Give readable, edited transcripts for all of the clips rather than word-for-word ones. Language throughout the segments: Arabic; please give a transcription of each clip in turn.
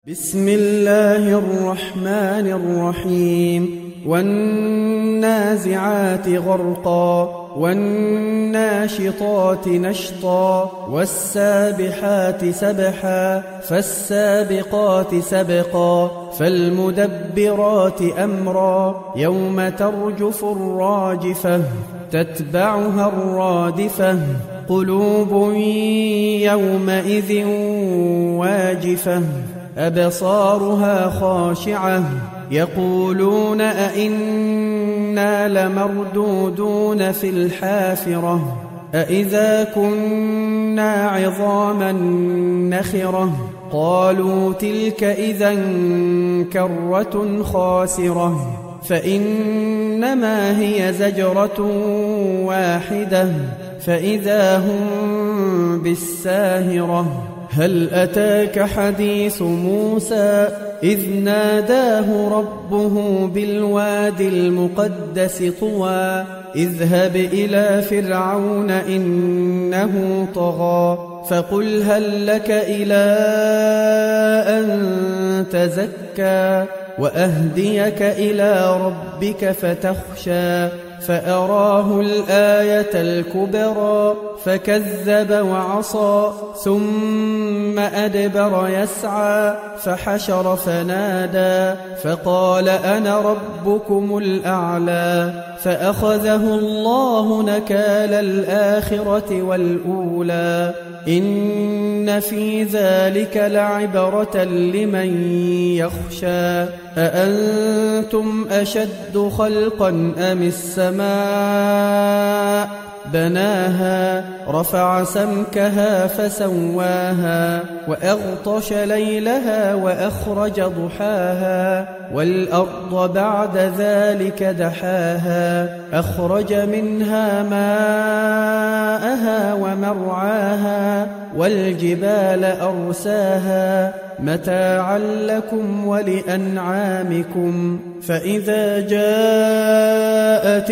بسم الله الرحمن الرحيم والنازعات غرقا والناشطات نشطا والسابحات سبحا فالسابقات سبقا فالمدبرات أمرا يوم ترجف الراجفة تتبعها الرادفة قلوب يومئذ واجفة أبصارها خاشعة يقولون أئنا لمردودون في الحافرة أئذا كنا عظاما نخرة قالوا تلك إذا كرة خاسرة فإنما هي زجرة واحدة فإذا هم بالساهرة هل أتاك حديث موسى إذ ناداه ربه بالوادي المقدس طوى اذهب إلى فرعون إنه طغى فقل هل لك إلى أن تزكى وأهديك إلى ربك فتخشى فأراه الآية الكبرى فكذب وعصى ثم أدبر يسعى فحشر فنادى فقال أنا ربكم الأعلى فأخذه الله نكال الآخرة والأولى إن في ذلك لعبرة لمن يخشى أأنتم أشد خلقا أم السماء بناها رفع سمكها فسواها وأغطش ليلها وأخرج ضحاها والأرض بعد ذلك دحاها أخرج منها ماءها ومرعاها والجبال أرساها متاعا لكم ولأنعامكم فإذا جاءت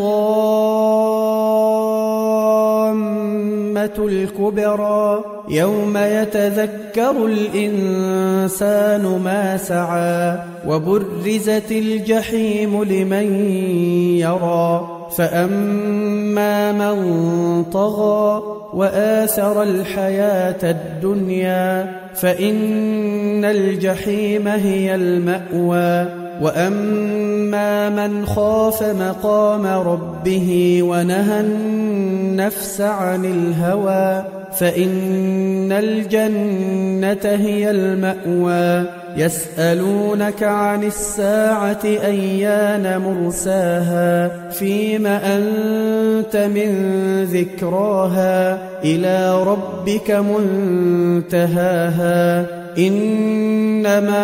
الطامة الكبرى يوم يتذكر الإنسان ما سعى وبرزت الجحيم لمن يرى فأما من طغى وآثر الحياة الدنيا فإن الجحيم هي المأوى وأما من خاف مقام ربه ونهى النفس عن الهوى فإن الجنة هي المأوى يسألونك عن الساعة أيان مرساها فيم أنت من ذكراها إلى ربك منتهاها إنما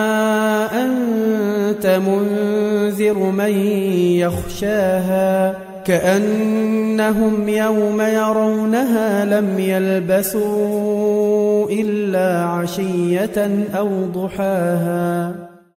أنت منذر من يخشاها كأنهم يوم يرونها لم يلبثوا إلا عشية أو ضحاها.